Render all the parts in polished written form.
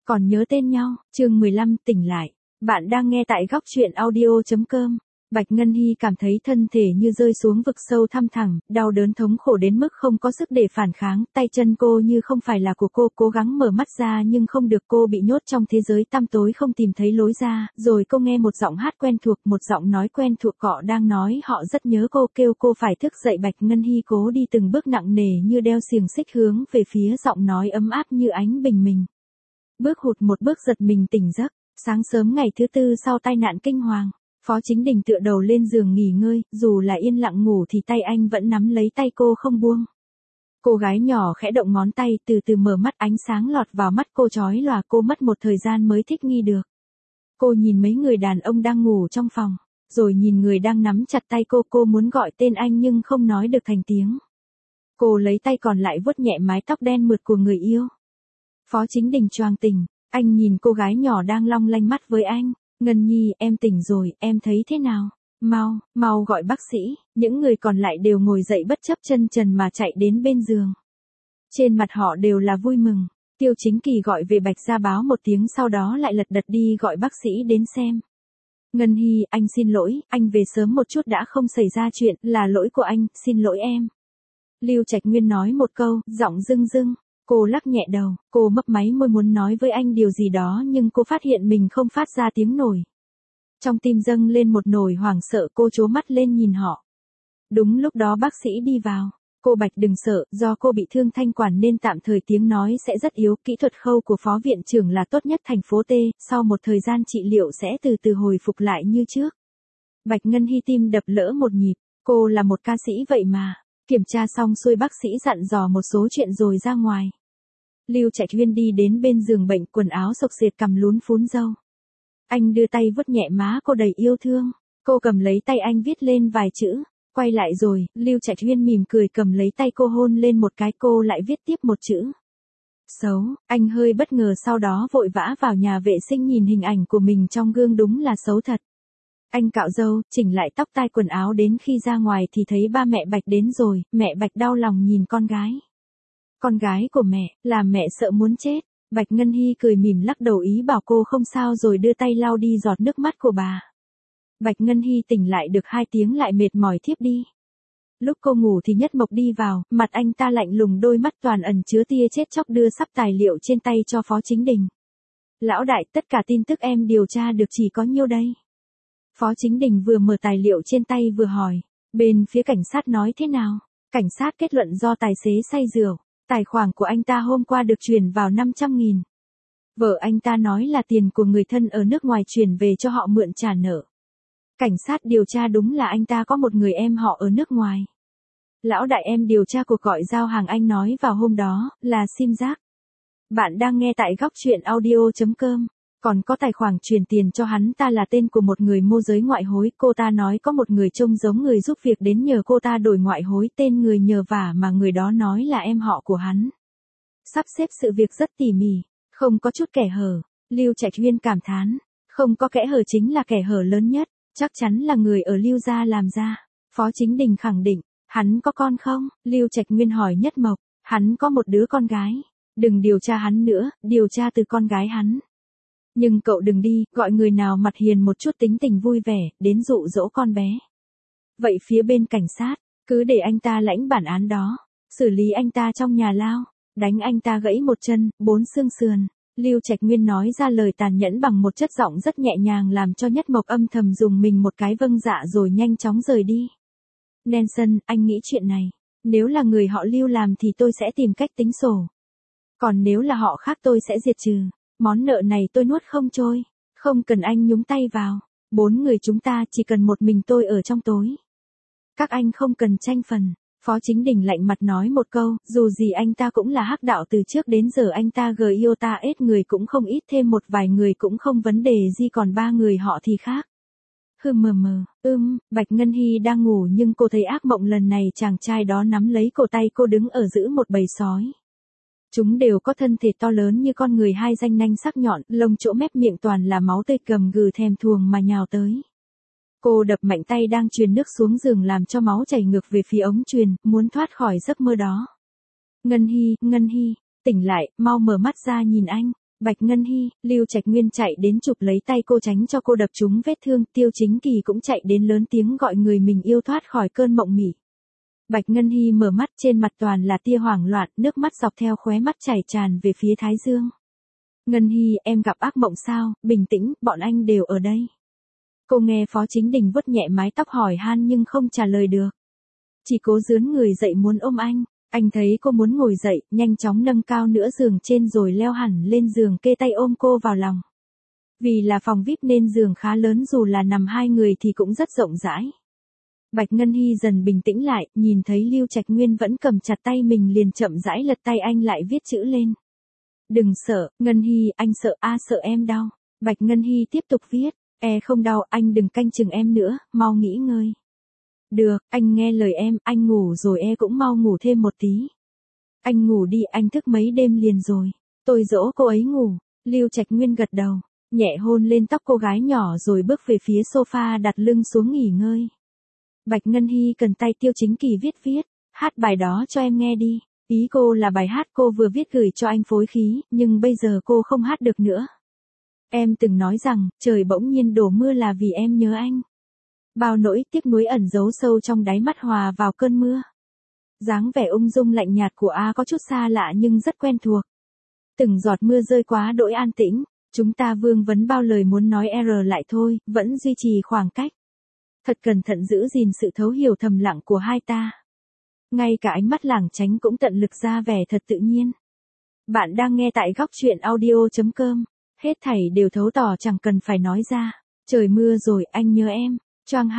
Còn nhớ tên nhau, chương 15 tỉnh lại. Bạn đang nghe tại góc truyện audio.com. Bạch Ngân Hy cảm thấy thân thể như rơi xuống vực sâu thăm thẳm, đau đớn thống khổ đến mức không có sức để phản kháng, tay chân cô như không phải là của cô, cố gắng mở mắt ra nhưng không được, cô bị nhốt trong thế giới tăm tối không tìm thấy lối ra, rồi cô nghe một giọng hát quen thuộc, một giọng nói quen thuộc cọ đang nói họ rất nhớ cô, kêu cô phải thức dậy. Bạch Ngân Hy cố đi từng bước nặng nề như đeo xiềng xích hướng về phía giọng nói ấm áp như ánh bình minh. Bước hụt một bước giật mình tỉnh giấc, sáng sớm ngày thứ tư sau tai nạn kinh hoàng. Phó Chính Đình tựa đầu lên giường nghỉ ngơi, dù là yên lặng ngủ thì tay anh vẫn nắm lấy tay cô không buông. Cô gái nhỏ khẽ động ngón tay, từ từ mở mắt, ánh sáng lọt vào mắt cô chói lòa, cô mất một thời gian mới thích nghi được. Cô nhìn mấy người đàn ông đang ngủ trong phòng, rồi nhìn người đang nắm chặt tay cô muốn gọi tên anh nhưng không nói được thành tiếng. Cô lấy tay còn lại vuốt nhẹ mái tóc đen mượt của người yêu. Phó Chính Đình choàng tỉnh, anh nhìn cô gái nhỏ đang long lanh mắt với anh. Ngân Nhi, em tỉnh rồi, em thấy thế nào? Mau gọi bác sĩ. Những người còn lại đều ngồi dậy bất chấp chân trần mà chạy đến bên giường. Trên mặt họ đều là vui mừng. Tiêu Chính Kỳ gọi về Bạch Gia báo một tiếng, sau đó lại lật đật đi gọi bác sĩ đến xem. Ngân Hy, anh xin lỗi, anh về sớm một chút đã không xảy ra chuyện, là lỗi của anh, xin lỗi em. Lưu Trạch Nguyên nói một câu, giọng rưng rưng. Cô lắc nhẹ đầu, cô mấp máy môi muốn nói với anh điều gì đó nhưng cô phát hiện mình không phát ra tiếng nổi. Trong tim dâng lên một nỗi hoảng sợ, cô trố mắt lên nhìn họ. Đúng lúc đó bác sĩ đi vào. Cô Bạch đừng sợ, do cô bị thương thanh quản nên tạm thời tiếng nói sẽ rất yếu, kỹ thuật khâu của phó viện trưởng là tốt nhất thành phố T, sau một thời gian trị liệu sẽ từ từ hồi phục lại như trước. Bạch Ngân Hy tim đập lỡ một nhịp, cô là một ca sĩ vậy mà. Kiểm tra xong xuôi bác sĩ dặn dò một số chuyện rồi ra ngoài. Lưu Trạch Huyên đi đến bên giường bệnh, quần áo xộc xệch, cằm lún phún râu. Anh đưa tay vuốt nhẹ má cô đầy yêu thương. Cô cầm lấy tay anh viết lên vài chữ. Quay lại rồi, Lưu Trạch Huyên mỉm cười cầm lấy tay cô hôn lên một cái, cô lại viết tiếp một chữ. Xấu, anh hơi bất ngờ sau đó vội vã vào nhà vệ sinh nhìn hình ảnh của mình trong gương, đúng là xấu thật. Anh cạo râu, chỉnh lại tóc tai quần áo, đến khi ra ngoài thì thấy ba mẹ Bạch đến rồi, mẹ Bạch đau lòng nhìn con gái. Con gái của mẹ, làm mẹ sợ muốn chết. Bạch Ngân Hy cười mỉm lắc đầu ý bảo cô không sao rồi đưa tay lau đi giọt nước mắt của bà. Bạch Ngân Hy tỉnh lại được 2 tiếng lại mệt mỏi thiếp đi. Lúc cô ngủ thì Nhất Mộc đi vào, mặt anh ta lạnh lùng, đôi mắt toàn ẩn chứa tia chết chóc, đưa sắp tài liệu trên tay cho Phó Chính Đình. Lão đại, tất cả tin tức em điều tra được chỉ có nhiêu đây? Phó Chính Đình vừa mở tài liệu trên tay vừa hỏi, bên phía cảnh sát nói thế nào? Cảnh sát kết luận do tài xế say rượu, tài khoản của anh ta hôm qua được chuyển vào 500.000. Vợ anh ta nói là tiền của người thân ở nước ngoài chuyển về cho họ mượn trả nợ. Cảnh sát điều tra đúng là anh ta có một người em họ ở nước ngoài. Lão đại, em điều tra cuộc gọi giao hàng anh nói vào hôm đó, là sim giác. Bạn đang nghe tại góc truyện audio.com. Còn có tài khoản chuyển tiền cho hắn ta là tên của một người môi giới ngoại hối, cô ta nói có một người trông giống người giúp việc đến nhờ cô ta đổi ngoại hối, tên người nhờ vả mà người đó nói là em họ của hắn. Sắp xếp sự việc rất tỉ mỉ, không có chút kẽ hở. Lưu Trạch Huyên cảm thán, không có kẽ hở chính là kẽ hở lớn nhất, chắc chắn là người ở Lưu gia làm ra. Phó Chính Đình khẳng định, hắn có con không? Lưu Trạch Nguyên hỏi Nhất Mộc, hắn có một đứa con gái. Đừng điều tra hắn nữa, điều tra từ con gái hắn. Nhưng cậu đừng đi, gọi người nào mặt hiền một chút, tính tình vui vẻ, đến dụ dỗ con bé. Vậy phía bên cảnh sát, cứ để anh ta lãnh bản án đó, xử lý anh ta trong nhà lao, đánh anh ta gãy một chân, 4 xương sườn. Lưu Trạch Nguyên nói ra lời tàn nhẫn bằng một chất giọng rất nhẹ nhàng làm cho Nhất Mộc âm thầm dùng mình một cái vâng dạ rồi nhanh chóng rời đi. Nelson, anh nghĩ chuyện này, nếu là người họ Lưu làm thì tôi sẽ tìm cách tính sổ. Còn nếu là họ khác tôi sẽ diệt trừ. Món nợ này tôi nuốt không trôi, không cần anh nhúng tay vào. 4 người chúng ta chỉ cần một mình tôi ở trong tối. Các anh không cần tranh phần. Phó Chính Đình lạnh mặt nói một câu, dù gì anh ta cũng là hắc đạo, từ trước đến giờ anh ta iota ết người cũng không ít, thêm một vài người cũng không vấn đề gì, còn 3 người họ thì khác. Bạch Ngân Hy đang ngủ nhưng cô thấy ác mộng, lần này chàng trai đó nắm lấy cổ tay cô đứng ở giữa một bầy sói. Chúng đều có thân thể to lớn như con người, 2 ranh nanh sắc nhọn, lông chỗ mép miệng toàn là máu tươi, gầm gừ thèm thuồng mà nhào tới. Cô đập mạnh tay đang truyền nước xuống giường làm cho máu chảy ngược về phía ống truyền, muốn thoát khỏi giấc mơ đó. Ngân Hy, tỉnh lại, mau mở mắt ra nhìn anh. Bạch Ngân Hy, Lưu Trạch Nguyên chạy đến chụp lấy tay cô tránh cho cô đập trúng vết thương, Tiêu Chính Kỳ cũng chạy đến lớn tiếng gọi người mình yêu thoát khỏi cơn mộng mị. Bạch Ngân Hy mở mắt, trên mặt toàn là tia hoảng loạn, nước mắt dọc theo khóe mắt chảy tràn về phía thái dương. Ngân Hy, em gặp ác mộng sao? Bình tĩnh, bọn anh đều ở đây. Cô nghe Phó Chính Đình vuốt nhẹ mái tóc hỏi han nhưng không trả lời được. Chỉ cố dướn người dậy muốn ôm anh. Anh thấy cô muốn ngồi dậy, nhanh chóng nâng cao nửa giường trên rồi leo hẳn lên giường kê tay ôm cô vào lòng. Vì là phòng VIP nên giường khá lớn, dù là nằm hai người thì cũng rất rộng rãi. Bạch Ngân Hy dần bình tĩnh lại, nhìn thấy Lưu Trạch Nguyên vẫn cầm chặt tay mình liền chậm rãi lật tay anh lại viết chữ lên. Đừng sợ, Ngân Hy, anh sợ sợ em đau. Bạch Ngân Hy tiếp tục viết, không đau, anh đừng canh chừng em nữa, mau nghỉ ngơi. Được, anh nghe lời em, anh ngủ rồi cũng mau ngủ thêm một tí. Anh ngủ đi, anh thức mấy đêm liền rồi. Tôi dỗ cô ấy ngủ. Lưu Trạch Nguyên gật đầu, nhẹ hôn lên tóc cô gái nhỏ rồi bước về phía sofa đặt lưng xuống nghỉ ngơi. Bạch Ngân Hy cần tay Tiêu Chính Kỳ viết, hát bài đó cho em nghe đi. Ý cô là bài hát cô vừa viết gửi cho anh phối khí, nhưng bây giờ cô không hát được nữa. Em từng nói rằng, trời bỗng nhiên đổ mưa là vì em nhớ anh. Bao nỗi tiếc nuối ẩn giấu sâu trong đáy mắt hòa vào cơn mưa. Dáng vẻ ung dung lạnh nhạt của A có chút xa lạ nhưng rất quen thuộc. Từng giọt mưa rơi quá đỗi an tĩnh, chúng ta vương vấn bao lời muốn nói lại thôi, vẫn duy trì khoảng cách. Thật cẩn thận giữ gìn sự thấu hiểu thầm lặng của hai ta. Ngay cả ánh mắt lảng tránh cũng tận lực ra vẻ thật tự nhiên. Bạn đang nghe tại góc truyện audio.com. Hết thảy đều thấu tỏ chẳng cần phải nói ra. Trời mưa rồi, anh nhớ em. Choang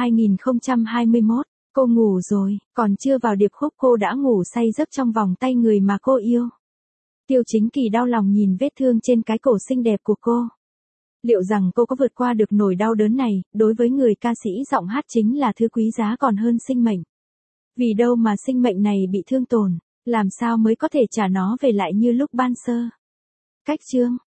2021, cô ngủ rồi, còn chưa vào điệp khúc cô đã ngủ say giấc trong vòng tay người mà cô yêu. Tiêu Chính Kỳ đau lòng nhìn vết thương trên cái cổ xinh đẹp của cô. Liệu rằng cô có vượt qua được nỗi đau đớn này? Đối với người ca sĩ giọng hát chính là thứ quý giá còn hơn sinh mệnh. Vì đâu mà sinh mệnh này bị thương tổn, làm sao mới có thể trả nó về lại như lúc ban sơ? Cách chương